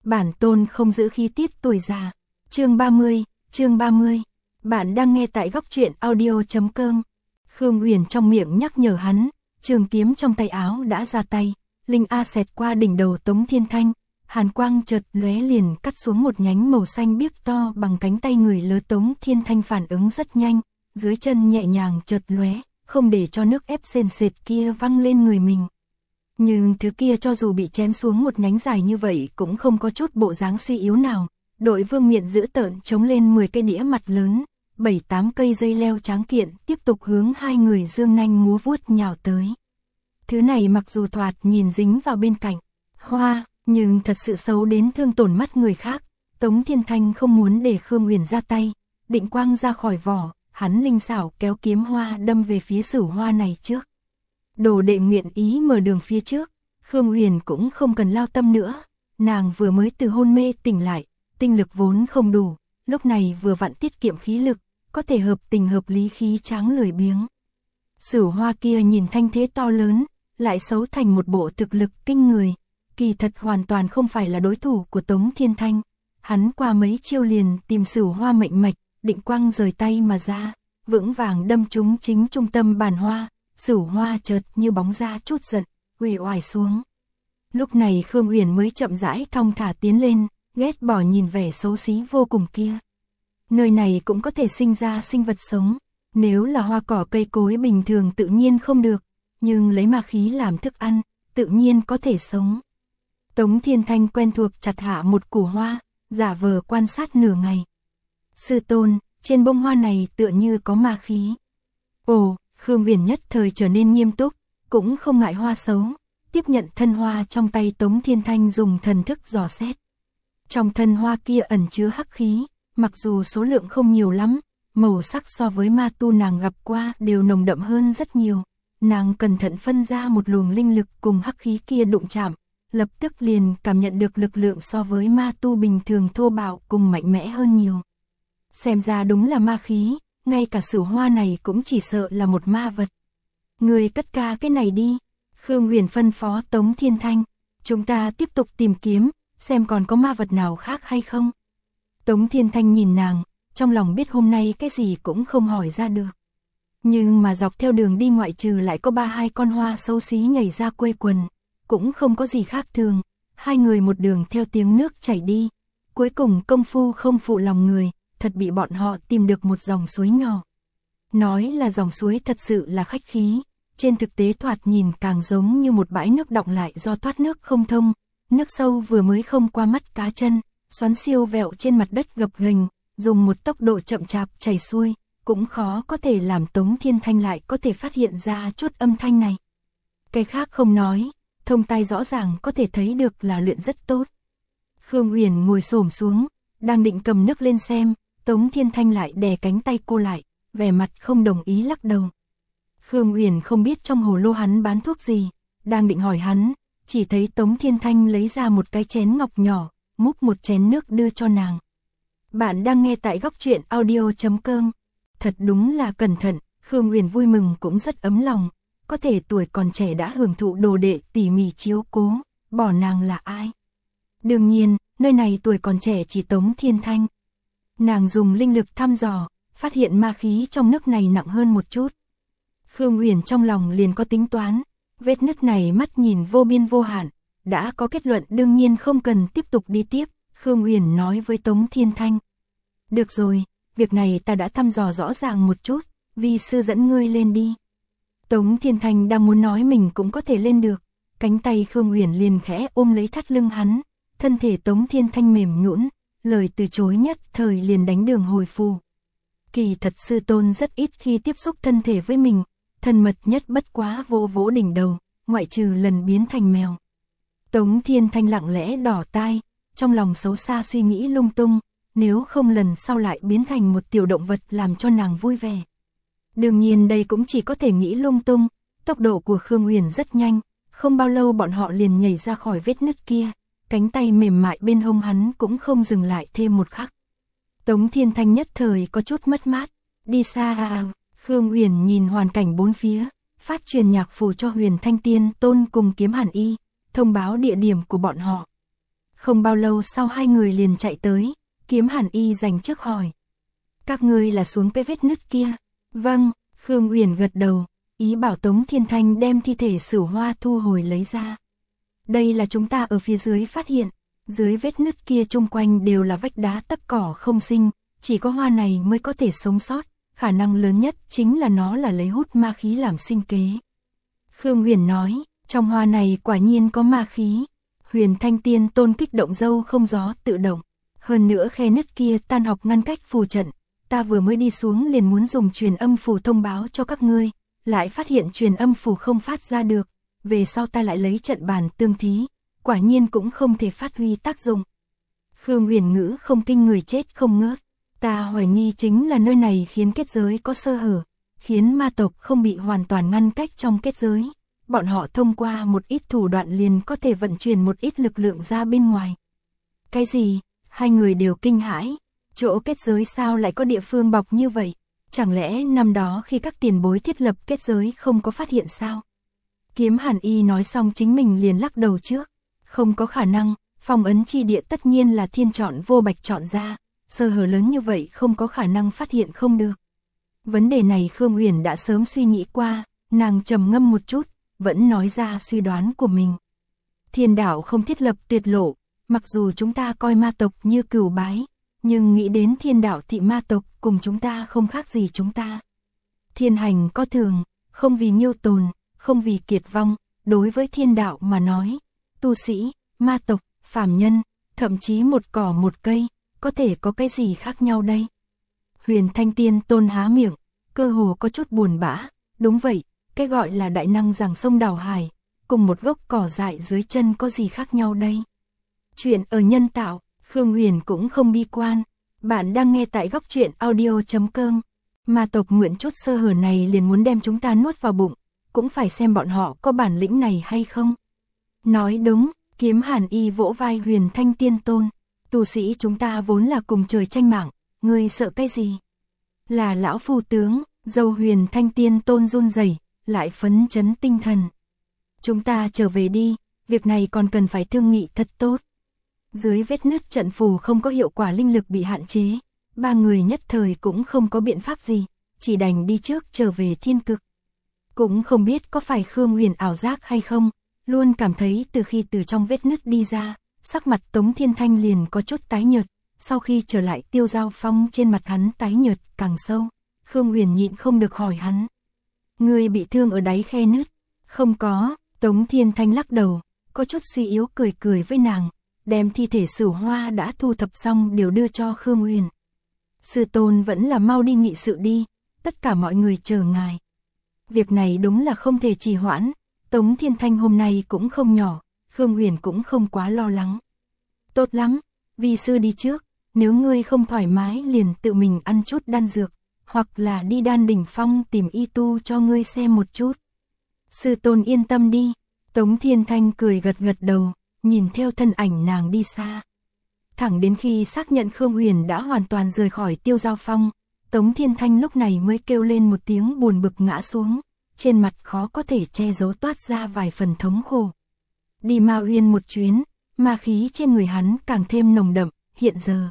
Bản tôn không giữ khí tiết tuổi già. Chương 30. Bạn đang nghe tại góc truyện audio.com. Khương Uyển trong miệng nhắc nhở hắn, trường kiếm trong tay áo đã ra tay, linh a xẹt qua đỉnh đầu Tống Thiên Thanh, hàn quang chợt lóe liền cắt xuống một nhánh màu xanh biếc to bằng cánh tay người lớn. Tống Thiên Thanh phản ứng rất nhanh, dưới chân nhẹ nhàng chợt lóe, không để cho nước ép sền sệt kia văng lên người mình. Nhưng thứ kia cho dù bị chém xuống một nhánh dài như vậy cũng không có chút bộ dáng suy yếu nào. Đội vương miện giữ tợn chống lên 10 cây đĩa mặt lớn, 7-8 cây dây leo tráng kiện tiếp tục hướng hai người dương nanh múa vuốt nhào tới. Thứ này mặc dù thoạt nhìn dính vào bên cạnh hoa, nhưng thật sự xấu đến thương tổn mắt người khác. Tống Thiên Thanh không muốn để Khương Uyển ra tay, định quang ra khỏi vỏ, hắn linh xảo kéo kiếm hoa đâm về phía Sửu Hoa này trước. Đồ đệ nguyện ý mở đường phía trước, Khương Uyển cũng không cần lao tâm nữa, nàng vừa mới từ hôn mê tỉnh lại, tinh lực vốn không đủ, lúc này vừa vặn tiết kiệm khí lực, có thể hợp tình hợp lý khí tráng lười biếng. Sửu Hoa kia nhìn thanh thế to lớn, lại xấu thành một bộ thực lực kinh người, kỳ thật hoàn toàn không phải là đối thủ của Tống Thiên Thanh. Hắn qua mấy chiêu liền tìm Sửu Hoa mệnh mạch, định quang rời tay mà ra, vững vàng đâm trúng chính trung tâm bàn hoa. Sửu Hoa chợt như bóng ra chút giận, uể oải xuống. Lúc này Khương Uyển mới chậm rãi thong thả tiến lên, ghét bỏ nhìn vẻ xấu xí vô cùng kia. Nơi này cũng có thể sinh ra sinh vật sống, nếu là hoa cỏ cây cối bình thường tự nhiên không được, nhưng lấy ma khí làm thức ăn, tự nhiên có thể sống. Tống Thiên Thanh quen thuộc chặt hạ một củ hoa, giả vờ quan sát nửa ngày. Sư tôn, trên bông hoa này tựa như có ma khí. Ồ, Khương Uyển nhất thời trở nên nghiêm túc, cũng không ngại hoa xấu, tiếp nhận thân hoa trong tay Tống Thiên Thanh dùng thần thức dò xét. Trong thân hoa kia ẩn chứa hắc khí, mặc dù số lượng không nhiều lắm, màu sắc so với ma tu nàng gặp qua đều nồng đậm hơn rất nhiều. Nàng cẩn thận phân ra một luồng linh lực cùng hắc khí kia đụng chạm, lập tức liền cảm nhận được lực lượng so với ma tu bình thường thô bạo cùng mạnh mẽ hơn nhiều. Xem ra đúng là ma khí, ngay cả Sửu Hoa này cũng chỉ sợ là một ma vật. Người cất ca cái này đi, Khương Uyển phân phó Tống Thiên Thanh, chúng ta tiếp tục tìm kiếm, xem còn có ma vật nào khác hay không. Tống Thiên Thanh nhìn nàng, trong lòng biết hôm nay cái gì cũng không hỏi ra được. Nhưng mà dọc theo đường đi ngoại trừ lại có 3-2 con hoa xấu xí nhảy ra quây quần, cũng không có gì khác thường. Hai người một đường theo tiếng nước chảy đi, cuối cùng công phu không phụ lòng người, thật bị bọn họ tìm được một dòng suối nhỏ. Nói là dòng suối thật sự là khách khí, trên thực tế thoạt nhìn càng giống như một bãi nước đọng lại do thoát nước không thông, nước sâu vừa mới không qua mắt cá chân, xoắn siêu vẹo trên mặt đất gập ghềnh, dùng một tốc độ chậm chạp chảy xuôi, cũng khó có thể làm Tống Thiên Thanh lại có thể phát hiện ra chút âm thanh này. Cái khác không nói, thông tai rõ ràng có thể thấy được là luyện rất tốt. Khương Uyển ngồi xổm xuống, đang định cầm nước lên xem, Tống Thiên Thanh lại đè cánh tay cô lại, vẻ mặt không đồng ý lắc đầu. Khương Uyển không biết trong hồ lô hắn bán thuốc gì, đang định hỏi hắn, chỉ thấy Tống Thiên Thanh lấy ra một cái chén ngọc nhỏ, múc một chén nước đưa cho nàng. Bạn đang nghe tại góc truyện audio.com. Thật đúng là cẩn thận, Khương Uyển vui mừng cũng rất ấm lòng, có thể tuổi còn trẻ đã hưởng thụ đồ đệ tỉ mỉ chiếu cố, bỏ nàng là ai? Đương nhiên, nơi này tuổi còn trẻ chỉ Tống Thiên Thanh. Nàng dùng linh lực thăm dò, phát hiện ma khí trong nước này nặng hơn một chút. Khương Uyển trong lòng liền có tính toán, vết nứt này mắt nhìn vô biên vô hạn, đã có kết luận đương nhiên không cần tiếp tục đi tiếp. Khương Uyển nói với Tống Thiên Thanh, được rồi, việc này ta đã thăm dò rõ ràng một chút, vi sư dẫn ngươi lên đi. Tống Thiên Thanh đang muốn nói mình cũng có thể lên được, cánh tay Khương Uyển liền khẽ ôm lấy thắt lưng hắn, thân thể Tống Thiên Thanh mềm nhũn, lời từ chối nhất thời liền đánh đường hồi phù. Kỳ thật sư tôn rất ít khi tiếp xúc thân thể với mình, thân mật nhất bất quá vỗ vỗ đỉnh đầu, ngoại trừ lần biến thành mèo. Tống Thiên Thanh lặng lẽ đỏ tai, trong lòng xấu xa suy nghĩ lung tung, nếu không lần sau lại biến thành một tiểu động vật làm cho nàng vui vẻ. Đương nhiên đây cũng chỉ có thể nghĩ lung tung, tốc độ của Khương Uyển rất nhanh, không bao lâu bọn họ liền nhảy ra khỏi vết nứt kia, cánh tay mềm mại bên hông hắn cũng không dừng lại thêm một khắc. Tống Thiên Thanh nhất thời có chút mất mát, đi xa Khương Uyển nhìn hoàn cảnh bốn phía, phát truyền nhạc phù cho Huyền Thanh Tiên Tôn cùng Kiếm Hàn Y, thông báo địa điểm của bọn họ. Không bao lâu sau hai người liền chạy tới, Kiếm Hàn Y dành trước hỏi. Các ngươi là xuống cái vết nứt kia? Vâng, Khương Uyển gật đầu, ý bảo Tống Thiên Thanh đem thi thể Sửu Hoa thu hồi lấy ra. Đây là chúng ta ở phía dưới phát hiện, dưới vết nứt kia chung quanh đều là vách đá tấp cỏ không sinh, chỉ có hoa này mới có thể sống sót, khả năng lớn nhất chính là nó là lấy hút ma khí làm sinh kế. Khương Uyển nói, trong hoa này quả nhiên có ma khí. Huyền Thanh Tiên Tôn kích động dâu không gió tự động. Hơn nữa khe nứt kia tan học ngăn cách phù trận, ta vừa mới đi xuống liền muốn dùng truyền âm phù thông báo cho các ngươi, lại phát hiện truyền âm phù không phát ra được, về sau ta lại lấy trận bàn tương thí, quả nhiên cũng không thể phát huy tác dụng. Khương Uyển ngữ không kinh người chết không ngớt, ta hoài nghi chính là nơi này khiến kết giới có sơ hở, khiến ma tộc không bị hoàn toàn ngăn cách trong kết giới. Bọn họ thông qua một ít thủ đoạn liền có thể vận chuyển một ít lực lượng ra bên ngoài. Cái gì? Hai người đều kinh hãi. Chỗ kết giới sao lại có địa phương bọc như vậy? Chẳng lẽ năm đó khi các tiền bối thiết lập kết giới không có phát hiện sao? Kiếm Hàn Y nói xong chính mình liền lắc đầu trước. Không có khả năng, phong ấn chi địa tất nhiên là thiên chọn vô bạch chọn ra. Sơ hở lớn như vậy không có khả năng phát hiện không được. Vấn đề này Khương Uyển đã sớm suy nghĩ qua, nàng trầm ngâm một chút, vẫn nói ra suy đoán của mình. Thiên đạo không thiết lập tuyệt lộ, mặc dù chúng ta coi ma tộc như cừu bái, nhưng nghĩ đến thiên đạo thị ma tộc cùng chúng ta không khác gì chúng ta. Thiên hành có thường, không vì nghiêu tồn, không vì kiệt vong, đối với thiên đạo mà nói, tu sĩ, ma tộc, phàm nhân, thậm chí một cỏ một cây, có thể có cái gì khác nhau đây? Huyền Thanh Tiên Tôn há miệng, cơ hồ có chút buồn bã, đúng vậy. Cái gọi là đại năng giằng sông đào hải, cùng một gốc cỏ dại dưới chân có gì khác nhau đây? Chuyện ở nhân tạo, Khương Uyển cũng không bi quan. Bạn đang nghe tại Góc Truyện Audio.com. Ma tộc mượn chút sơ hở này liền muốn đem chúng ta nuốt vào bụng, cũng phải xem bọn họ có bản lĩnh này hay không. Nói đúng, Kiếm Hàn Y vỗ vai Huyền Thanh Tiên Tôn. Tu sĩ chúng ta vốn là cùng trời tranh mạng, ngươi sợ cái gì? Là lão phu tướng, dâu Huyền Thanh Tiên Tôn run rẩy, lại phấn chấn tinh thần. Chúng ta trở về đi, việc này còn cần phải thương nghị thật tốt. Dưới vết nứt trận phù không có hiệu quả linh lực bị hạn chế, ba người nhất thời cũng không có biện pháp gì, chỉ đành đi trước trở về thiên cực. Cũng không biết có phải Khương Uyển ảo giác hay không, luôn cảm thấy từ khi từ trong vết nứt đi ra, sắc mặt Tống Thiên Thanh liền có chút tái nhợt, sau khi trở lại Tiêu Giao Phong trên mặt hắn tái nhợt càng sâu. Khương Uyển nhịn không được hỏi hắn. Ngươi bị thương ở đáy khe nứt? Không có, Tống Thiên Thanh lắc đầu, có chút suy yếu cười cười với nàng, đem thi thể Sửu Hoa đã thu thập xong đều đưa cho Khương Uyển. Sư tôn vẫn là mau đi nghị sự đi, tất cả mọi người chờ ngài. Việc này đúng là không thể trì hoãn, Tống Thiên Thanh hôm nay cũng không nhỏ, Khương Uyển cũng không quá lo lắng. Tốt lắm, vi sư đi trước, nếu ngươi không thoải mái liền tự mình ăn chút đan dược, hoặc là đi Đan Đỉnh Phong tìm y tu cho ngươi xem một chút. Sư tôn yên tâm đi, Tống Thiên Thanh cười gật gật đầu, nhìn theo thân ảnh nàng đi xa. Thẳng đến khi xác nhận Khương Uyển đã hoàn toàn rời khỏi Tiêu Giao Phong, Tống Thiên Thanh lúc này mới kêu lên một tiếng buồn bực ngã xuống, trên mặt khó có thể che giấu toát ra vài phần thống khổ. Đi Ma Uyên một chuyến, ma khí trên người hắn càng thêm nồng đậm, hiện giờ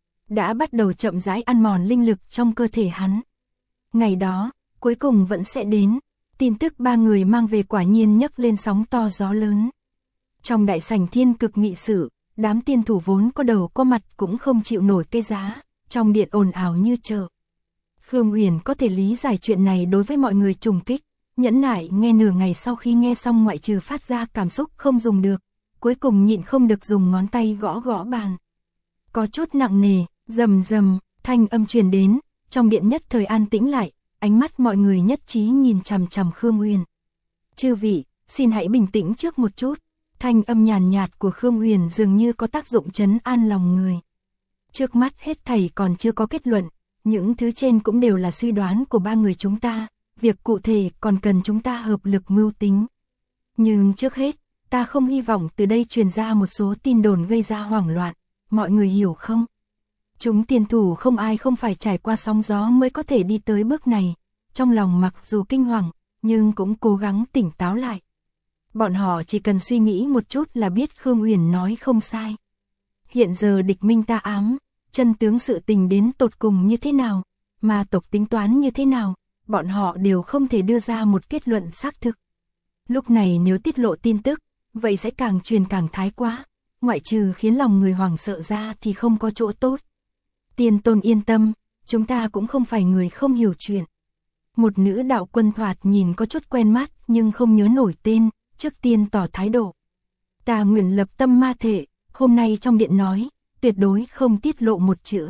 đã bắt đầu chậm rãi ăn mòn linh lực trong cơ thể hắn. Ngày đó, cuối cùng vẫn sẽ đến, tin tức ba người mang về quả nhiên nhấc lên sóng to gió lớn. Trong đại sảnh thiên cực nghị sự, đám tiên thủ vốn có đầu có mặt cũng không chịu nổi cái giá, trong điện ồn ào như chợ. Khương Uyển có thể lý giải chuyện này đối với mọi người trùng kích, nhẫn nại nghe nửa ngày sau khi nghe xong ngoại trừ phát ra cảm xúc không dùng được, cuối cùng nhịn không được dùng ngón tay gõ gõ bàn. Có chút nặng nề, rầm rầm, thanh âm truyền đến, trong điện nhất thời an tĩnh lại, ánh mắt mọi người nhất trí nhìn chằm chằm Khương Uyển. Chư vị, xin hãy bình tĩnh trước một chút. Thanh âm nhàn nhạt của Khương Uyển dường như có tác dụng trấn an lòng người. Trước mắt hết thảy còn chưa có kết luận, những thứ trên cũng đều là suy đoán của ba người chúng ta, việc cụ thể còn cần chúng ta hợp lực mưu tính. Nhưng trước hết, ta không hy vọng từ đây truyền ra một số tin đồn gây ra hoảng loạn, mọi người hiểu không? Chúng tiền thủ không ai không phải trải qua sóng gió mới có thể đi tới bước này, trong lòng mặc dù kinh hoàng, nhưng cũng cố gắng tỉnh táo lại. Bọn họ chỉ cần suy nghĩ một chút là biết Khương Uyển nói không sai. hiện giờ địch minh ta ám, chân tướng sự tình đến tột cùng như thế nào, mà tộc tính toán như thế nào, bọn họ đều không thể đưa ra một kết luận xác thực. Lúc này nếu tiết lộ tin tức, vậy sẽ càng truyền càng thái quá, ngoại trừ khiến lòng người hoảng sợ ra thì không có chỗ tốt. Tiên tôn yên tâm, chúng ta cũng không phải người không hiểu chuyện. Một nữ đạo quân thoạt nhìn có chút quen mắt nhưng không nhớ nổi tên, trước tiên tỏ thái độ. Ta nguyện lập tâm ma thể, hôm nay trong điện nói, tuyệt đối không tiết lộ một chữ.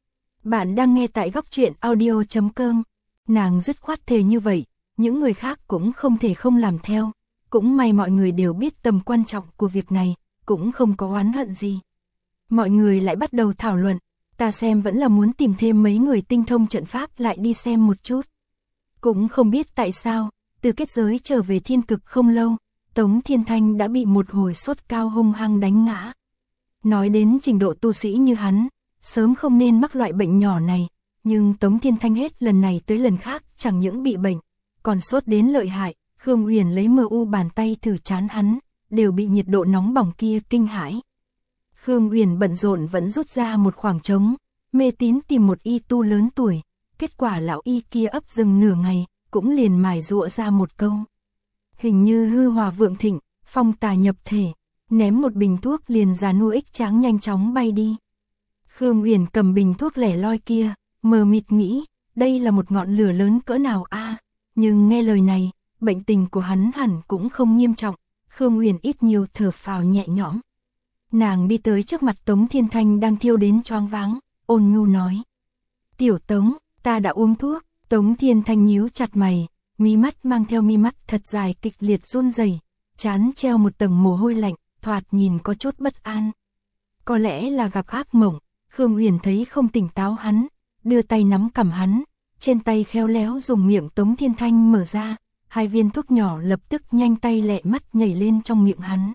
Bạn đang nghe tại góc truyện audio.com. Nàng dứt khoát thề như vậy, những người khác cũng không thể không làm theo. Cũng may mọi người đều biết tầm quan trọng của việc này, cũng không có oán hận gì. Mọi người lại bắt đầu thảo luận, ta xem vẫn là muốn tìm thêm mấy người tinh thông trận pháp lại đi xem một chút. Cũng không biết tại sao, từ kết giới trở về thiên cực không lâu, Tống Thiên Thanh đã bị một hồi sốt cao hung hăng đánh ngã. Nói đến trình độ tu sĩ như hắn, sớm không nên mắc loại bệnh nhỏ này, nhưng Tống Thiên Thanh hết lần này tới lần khác chẳng những bị bệnh, còn sốt đến lợi hại. Khương Uyển lấy mờ u bàn tay thử trán hắn, đều bị nhiệt độ nóng bỏng kia kinh hãi. Khương Uyển bận rộn vẫn rút ra một khoảng trống, mê tín tìm một y tu lớn tuổi, kết quả lão y kia ấp dừng nửa ngày, cũng liền mài giụa ra một câu. Hình như hư hòa vượng thịnh, phong tà nhập thể, ném một bình thuốc liền già nua ích tráng nhanh chóng bay đi. Khương Uyển cầm bình thuốc lẻ loi kia, mờ mịt nghĩ, đây là một ngọn lửa lớn cỡ nào a? Nhưng nghe lời này, bệnh tình của hắn hẳn cũng không nghiêm trọng, Khương Uyển ít nhiều thở phào nhẹ nhõm. Nàng đi tới trước mặt Tống Thiên Thanh đang thiêu đến choáng váng, ôn nhu nói. Tiểu Tống, ta đã uống thuốc. Tống Thiên Thanh nhíu chặt mày, mí mắt mang theo mi mắt thật dài kịch liệt run rẩy, trán treo một tầng mồ hôi lạnh, thoạt nhìn có chút bất an. Có lẽ là gặp ác mộng, Khương Uyển thấy không tỉnh táo hắn, đưa tay nắm cằm hắn, trên tay khéo léo dùng miệng Tống Thiên Thanh mở ra, hai viên thuốc nhỏ lập tức nhanh tay lẹ mắt nhảy lên trong miệng hắn.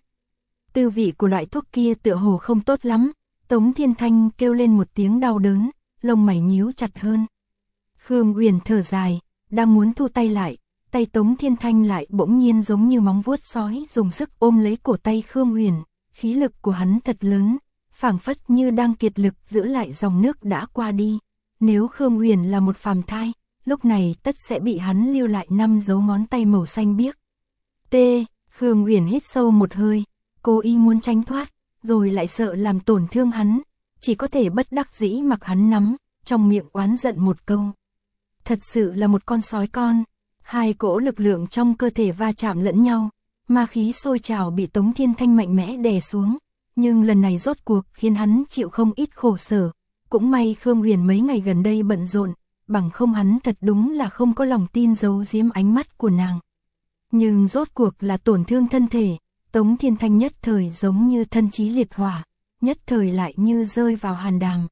Tư vị của loại thuốc kia tựa hồ không tốt lắm, Tống Thiên Thanh kêu lên một tiếng đau đớn, lông mày nhíu chặt hơn. Khương Uyển thở dài, đang muốn thu tay lại, tay Tống Thiên Thanh lại bỗng nhiên giống như móng vuốt sói dùng sức ôm lấy cổ tay Khương Uyển, khí lực của hắn thật lớn, phảng phất như đang kiệt lực giữ lại dòng nước đã qua đi. Nếu Khương Uyển là một phàm thai, lúc này tất sẽ bị hắn lưu lại 5 dấu ngón tay màu xanh biếc. Khương Uyển hít sâu một hơi, cố ý muốn tránh thoát, rồi lại sợ làm tổn thương hắn, chỉ có thể bất đắc dĩ mặc hắn nắm, trong miệng oán giận một câu. Thật sự là một con sói con, hai cỗ lực lượng trong cơ thể va chạm lẫn nhau, ma khí sôi trào bị Tống Thiên Thanh mạnh mẽ đè xuống, nhưng lần này rốt cuộc khiến hắn chịu không ít khổ sở. Cũng may Khương Uyển mấy ngày gần đây bận rộn, bằng không hắn thật đúng là không có lòng tin giấu giếm ánh mắt của nàng. Nhưng rốt cuộc là tổn thương thân thể, Tống Thiên Thanh nhất thời giống như thân chí liệt hỏa, nhất thời lại như rơi vào hàn đàm.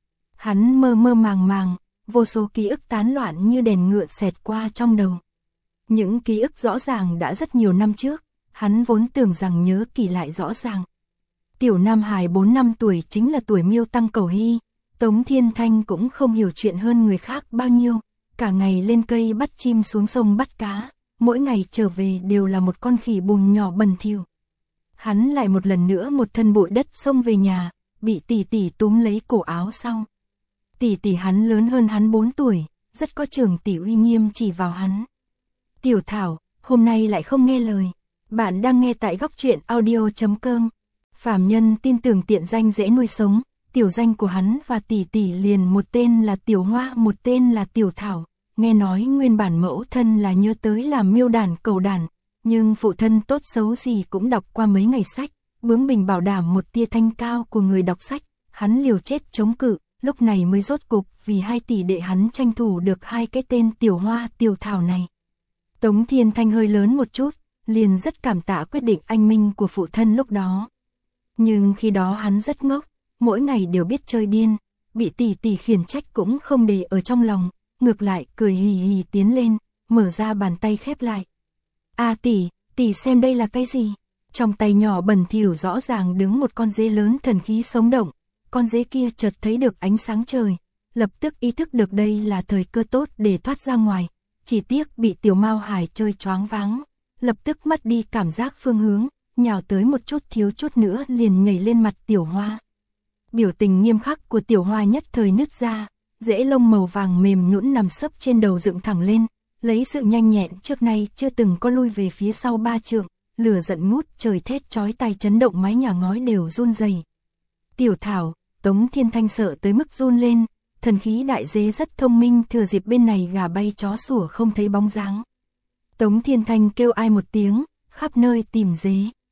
Hắn mơ mơ màng màng, vô số ký ức tán loạn như đèn ngựa xẹt qua trong đầu. Những ký ức rõ ràng đã rất nhiều năm trước, hắn vốn tưởng rằng nhớ kỳ lại rõ ràng. Tiểu Nam Hải 4 năm tuổi chính là tuổi Miêu Tăng Cầu Hy, Tống Thiên Thanh cũng không hiểu chuyện hơn người khác bao nhiêu, cả ngày lên cây bắt chim xuống sông bắt cá, mỗi ngày trở về đều là một con khỉ bùn nhỏ bẩn thỉu. Hắn lại một lần nữa một thân bụi đất xông về nhà, bị tỷ tỷ túm lấy cổ áo sau. Tỷ tỷ hắn lớn hơn hắn 4 tuổi, rất có trưởng tỷ uy nghiêm chỉ vào hắn. Tiểu Thảo, hôm nay lại không nghe lời. Bạn đang nghe tại góc truyện audio.com. Phàm nhân tin tưởng tiện danh dễ nuôi sống, tiểu danh của hắn và tỷ tỷ liền một tên là Tiểu Hoa, một tên là Tiểu Thảo. Nghe nói nguyên bản mẫu thân là nhớ tới làm miêu đàn cầu đàn, nhưng phụ thân tốt xấu gì cũng đọc qua mấy ngày sách, bướng bỉnh bảo đảm một tia thanh cao của người đọc sách, hắn liều chết chống cự, lúc này mới rốt cục vì 2 tỷ đệ hắn tranh thủ được 2 cái tên Tiểu Hoa, Tiểu Thảo này. Tống Thiên Thanh hơi lớn một chút, liền rất cảm tạ quyết định anh minh của phụ thân lúc đó. Nhưng khi đó hắn rất ngốc, mỗi ngày đều biết chơi điên, bị tỷ tỷ khiển trách cũng không để ở trong lòng, ngược lại cười hì hì tiến lên, mở ra bàn tay khép lại. A tỷ xem đây là cái gì? Trong tay nhỏ bẩn thỉu rõ ràng đứng một con dế lớn thần khí sống động, con dế kia chợt thấy được ánh sáng trời, lập tức ý thức được đây là thời cơ tốt để thoát ra ngoài, chỉ tiếc bị Tiểu Mao Hải chơi choáng váng, lập tức mất đi cảm giác phương hướng, nhào tới một chút thiếu chút nữa liền nhảy lên mặt Tiểu Hoa. Biểu tình nghiêm khắc của Tiểu Hoa nhất thời nứt ra, rễ lông màu vàng mềm nhũn nằm sấp trên đầu dựng thẳng lên, lấy sự nhanh nhẹn trước nay chưa từng có lui về phía sau 3 trượng, lửa giận ngút trời thét chói tai chấn động mái nhà ngói đều run rẩy. Tiểu Thảo, Tống Thiên Thanh sợ tới mức run lên, thần khí đại dế rất thông minh, thừa dịp bên này gà bay chó sủa không thấy bóng dáng. Tống Thiên Thanh kêu ai một tiếng, khắp nơi tìm dế.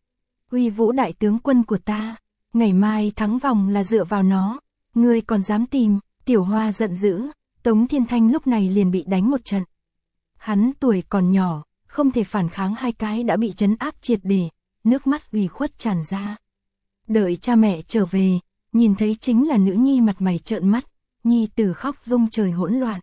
Uy Vũ đại tướng quân của ta, ngày mai thắng vòng là dựa vào nó, ngươi còn dám tìm? Tiểu Hoa giận dữ, Tống Thiên Thanh lúc này liền bị đánh một trận. Hắn tuổi còn nhỏ, không thể phản kháng, hai cái đã bị trấn áp triệt để, nước mắt ủy khuất tràn ra. Đợi cha mẹ trở về, nhìn thấy chính là nữ nhi mặt mày trợn mắt, nhi tử khóc rung trời hỗn loạn.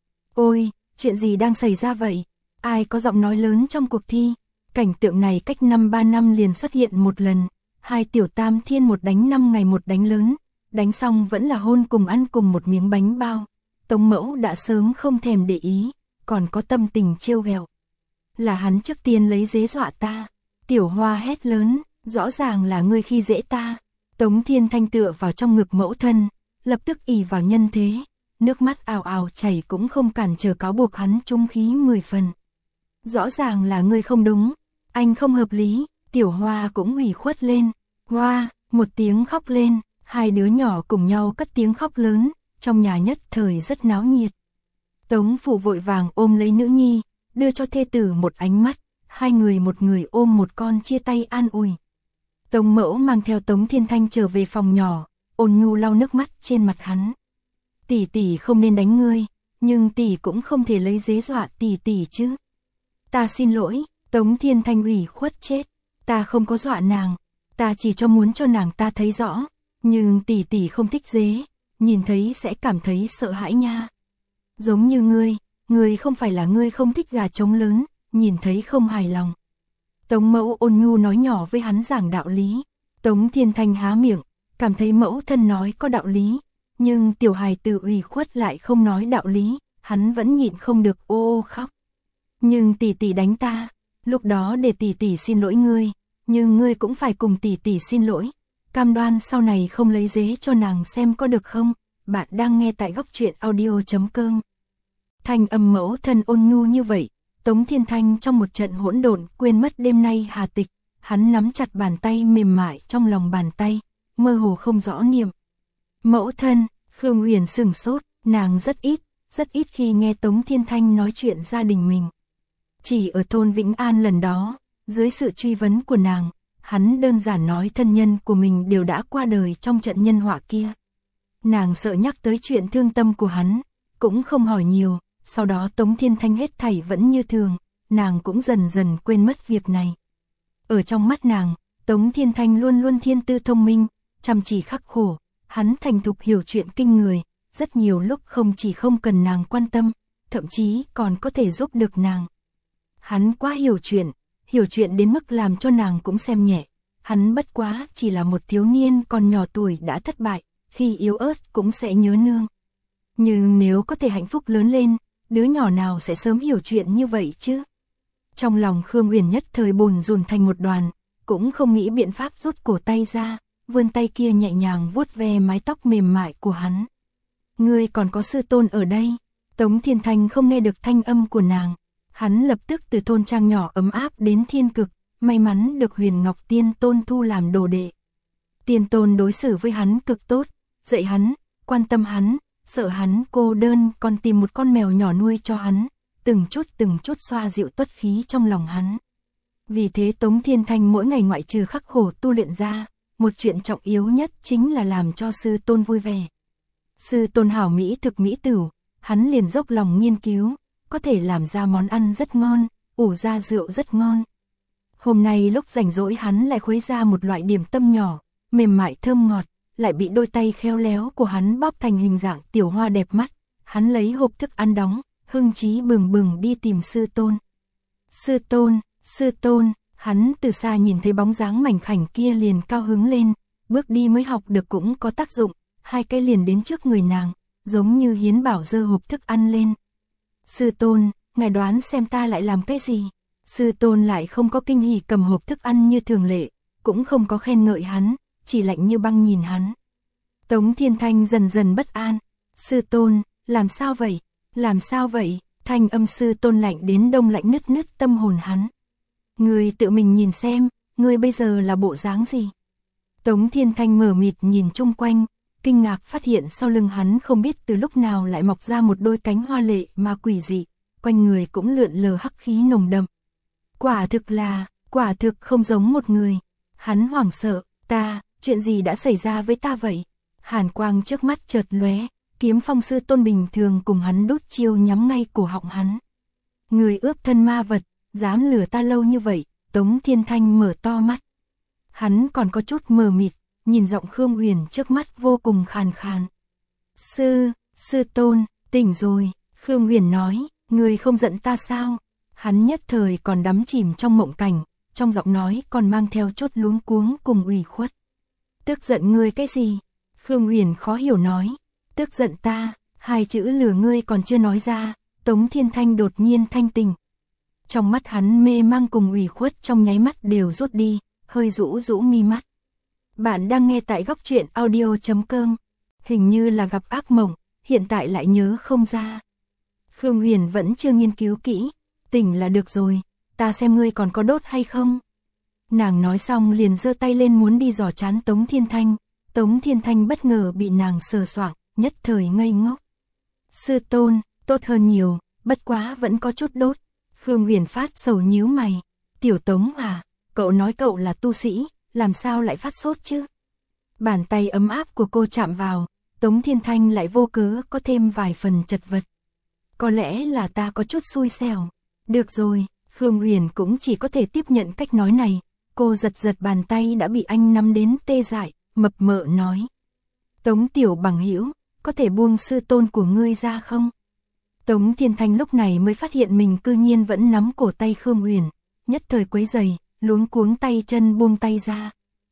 Ôi, chuyện gì đang xảy ra vậy? Ai có giọng nói lớn trong cuộc thi? Cảnh tượng này cách 3 năm liền xuất hiện một lần, hai tiểu tam thiên một đánh 5 ngày một đánh lớn, đánh xong vẫn là hôn cùng ăn cùng một miếng bánh bao. Tống Mẫu đã sớm không thèm để ý, còn có tâm tình trêu ghẹo. Là hắn trước tiên lấy dế dọa ta. Tiểu Hoa hét lớn, rõ ràng là ngươi khi dễ ta. Tống Thiên Thanh tựa vào trong ngực mẫu thân, lập tức ỷ vào nhân thế, nước mắt ào ào chảy cũng không cản trở cáo buộc hắn trung khí 10 phần. Rõ ràng là ngươi không đúng, anh không hợp lý. Tiểu Hoa cũng ủy khuất lên, Hoa, một tiếng khóc lên, hai đứa nhỏ cùng nhau cất tiếng khóc lớn, trong nhà nhất thời rất náo nhiệt. Tống Phụ vội vàng ôm lấy nữ nhi, đưa cho thê tử một ánh mắt, hai người một người ôm một con chia tay an ủi. Tống Mẫu mang theo Tống Thiên Thanh trở về phòng nhỏ, ôn nhu lau nước mắt trên mặt hắn. Tỷ tỷ không nên đánh ngươi, nhưng tỷ cũng không thể lấy dế dọa tỷ tỷ chứ. Ta xin lỗi. Tống Thiên Thanh ủy khuất chết, ta không có dọa nàng, ta chỉ muốn cho nàng ta thấy rõ, nhưng tỷ tỷ không thích dế, nhìn thấy sẽ cảm thấy sợ hãi nha. Giống như ngươi không phải là ngươi không thích gà trống lớn, nhìn thấy không hài lòng. Tống Mẫu ôn nhu nói nhỏ với hắn giảng đạo lý. Tống Thiên Thanh há miệng, cảm thấy mẫu thân nói có đạo lý, nhưng tiểu hài tử ủy khuất lại không nói đạo lý, hắn vẫn nhịn không được ô ô khóc. Nhưng tỷ tỷ đánh ta. Lúc đó để tỷ tỷ xin lỗi ngươi, nhưng ngươi cũng phải cùng tỷ tỷ xin lỗi. Cam đoan sau này không lấy dế cho nàng xem có được không? Bạn đang nghe tại góc truyện audio.com. Thanh âm mẫu thân ôn nhu như vậy, Tống Thiên Thanh trong một trận hỗn độn quên mất đêm nay hà tịch, hắn nắm chặt bàn tay mềm mại trong lòng bàn tay, mơ hồ không rõ niệm. Mẫu thân, Khương Uyển sửng sốt, nàng rất ít khi nghe Tống Thiên Thanh nói chuyện gia đình mình. Chỉ ở thôn Vĩnh An lần đó, dưới sự truy vấn của nàng, hắn đơn giản nói thân nhân của mình đều đã qua đời trong trận nhân họa kia. Nàng sợ nhắc tới chuyện thương tâm của hắn, cũng không hỏi nhiều, sau đó Tống Thiên Thanh hết thảy vẫn như thường, nàng cũng dần dần quên mất việc này. Ở trong mắt nàng, Tống Thiên Thanh luôn luôn thiên tư thông minh, chăm chỉ khắc khổ, hắn thành thục hiểu chuyện kinh người, rất nhiều lúc không chỉ không cần nàng quan tâm, thậm chí còn có thể giúp được nàng. Hắn quá hiểu chuyện đến mức làm cho nàng cũng xem nhẹ. Hắn bất quá chỉ là một thiếu niên còn nhỏ tuổi đã thất bại, khi yếu ớt cũng sẽ nhớ nương. Nhưng nếu có thể hạnh phúc lớn lên, đứa nhỏ nào sẽ sớm hiểu chuyện như vậy chứ? Trong lòng Khương Uyển nhất thời bùn rùn thành một đoàn, cũng không nghĩ biện pháp rút cổ tay ra, vươn tay kia nhẹ nhàng vuốt ve mái tóc mềm mại của hắn. Ngươi còn có sư tôn ở đây. Tống Thiên Thanh không nghe được thanh âm của nàng. Hắn lập tức từ thôn trang nhỏ ấm áp đến thiên cực, may mắn được Huyền Ngọc Tiên Tôn thu làm đồ đệ. Tiên Tôn đối xử với hắn cực tốt, dạy hắn, quan tâm hắn, sợ hắn cô đơn còn tìm một con mèo nhỏ nuôi cho hắn, từng chút xoa dịu tuất khí trong lòng hắn. Vì thế Tống Thiên Thanh mỗi ngày ngoại trừ khắc khổ tu luyện ra, một chuyện trọng yếu nhất chính là làm cho sư tôn vui vẻ. Sư tôn hảo mỹ thực mỹ tửu, hắn liền dốc lòng nghiên cứu, có thể làm ra món ăn rất ngon, ủ ra rượu rất ngon. Hôm nay lúc rảnh rỗi hắn lại khuấy ra một loại điểm tâm nhỏ, mềm mại thơm ngọt, lại bị đôi tay khéo léo của hắn bóp thành hình dạng tiểu hoa đẹp mắt. Hắn lấy hộp thức ăn đóng, hưng trí bừng bừng đi tìm sư tôn. Sư tôn, hắn từ xa nhìn thấy bóng dáng mảnh khảnh kia liền cao hứng lên, bước đi mới học được cũng có tác dụng, hai cái liền đến trước người nàng, giống như hiến bảo giơ hộp thức ăn lên. Sư tôn, ngài đoán xem ta lại làm cái gì? Sư tôn lại không có kinh hỉ cầm hộp thức ăn như thường lệ, cũng không có khen ngợi hắn, chỉ lạnh như băng nhìn hắn. Tống Thiên Thanh dần dần bất an. Sư tôn, làm sao vậy? Làm sao vậy? Thanh âm sư tôn lạnh đến đông lạnh nứt nứt tâm hồn hắn. Ngươi tự mình nhìn xem, ngươi bây giờ là bộ dáng gì? Tống Thiên Thanh mờ mịt nhìn chung quanh, kinh ngạc phát hiện sau lưng hắn không biết từ lúc nào lại mọc ra một đôi cánh hoa lệ mà quỷ dị, quanh người cũng lượn lờ hắc khí nồng đậm. Quả thực không giống một người. Hắn hoảng sợ, chuyện gì đã xảy ra với ta vậy? Hàn quang trước mắt chợt lóe, kiếm phong sư tôn bình thường cùng hắn đốt chiêu nhắm ngay cổ họng hắn. Người ướp thân ma vật, dám lừa ta lâu như vậy, Tống Thiên Thanh mở to mắt. Hắn còn có chút mờ mịt, nhìn giọng Khương Uyển trước mắt vô cùng khàn khàn. Sư tôn, tỉnh rồi, Khương Uyển nói, người không giận ta sao? Hắn nhất thời còn đắm chìm trong mộng cảnh, trong giọng nói còn mang theo chút luống cuống cùng ủy khuất. Tức giận ngươi cái gì? Khương Uyển khó hiểu nói. Tức giận ta, hai chữ lừa ngươi còn chưa nói ra, Tống Thiên Thanh đột nhiên thanh tỉnh. Trong mắt hắn mê mang cùng ủy khuất trong nháy mắt đều rút đi, hơi rũ mi mắt. Bạn đang nghe tại góc truyện audio.com. Hình như là gặp ác mộng, hiện tại lại nhớ không ra. Khương Uyển vẫn chưa nghiên cứu kỹ, tỉnh là được rồi, ta xem ngươi còn có đốt hay không. Nàng nói xong liền giơ tay lên muốn đi giỏ trán Tống Thiên Thanh. Tống Thiên Thanh bất ngờ bị nàng sờ soạng, nhất thời ngây ngốc. Sư tôn, tốt hơn nhiều, bất quá vẫn có chút đốt. Khương Uyển phát sầu nhíu mày. Tiểu Tống à, cậu nói cậu là tu sĩ, làm sao lại phát sốt chứ? Bàn tay ấm áp của cô chạm vào, Tống Thiên Thanh lại vô cớ có thêm vài phần chật vật. Có lẽ là ta có chút xui xẻo. Được rồi, Khương Uyển cũng chỉ có thể tiếp nhận cách nói này. Cô giật bàn tay đã bị anh nắm đến tê dại, mập mờ nói. Tống tiểu bằng hữu, có thể buông sư tôn của ngươi ra không? Tống Thiên Thanh lúc này mới phát hiện mình cư nhiên vẫn nắm cổ tay Khương Uyển, nhất thời quấy rầy, luống cuống tay chân buông tay ra.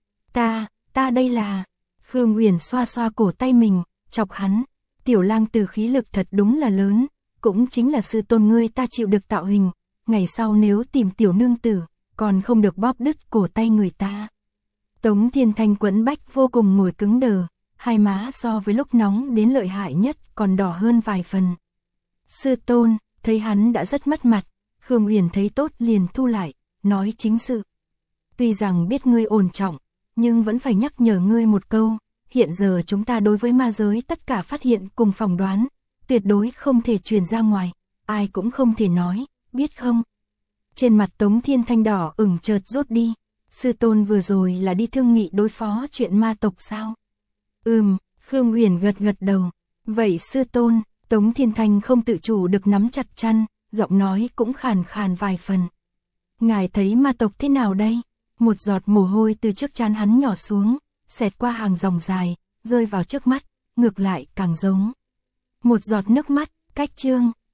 Ta đây là... Khương Uyển xoa xoa cổ tay mình, chọc hắn. Tiểu lang từ khí lực thật đúng là lớn, cũng chính là sư tôn ngươi ta chịu được tạo hình, ngày sau nếu tìm tiểu nương tử, còn không được bóp đứt cổ tay người ta. Tống Thiên Thanh quẫn bách vô cùng ngồi cứng đờ, hai má so với lúc nóng đến lợi hại nhất còn đỏ hơn vài phần. Sư tôn, thấy hắn đã rất mất mặt, Khương Uyển thấy tốt liền thu lại, nói chính sự. Tuy rằng biết ngươi ổn trọng, nhưng vẫn phải nhắc nhở ngươi một câu, hiện giờ chúng ta đối với ma giới tất cả phát hiện cùng phỏng đoán, tuyệt đối không thể truyền ra ngoài, ai cũng không thể nói, biết không? Trên mặt Tống Thiên Thanh đỏ ửng chợt rút đi. Sư tôn vừa rồi là đi thương nghị đối phó chuyện ma tộc sao? Khương Uyển gật đầu. Vậy sư tôn, Tống Thiên Thanh không tự chủ được nắm chặt chăn, giọng nói cũng khàn khàn vài phần. Ngài thấy ma tộc thế nào đây? Một giọt mồ hôi từ trước trán hắn nhỏ xuống, xẹt qua hàng dòng dài, rơi vào trước mắt, ngược lại càng giống một giọt nước mắt, cách chương.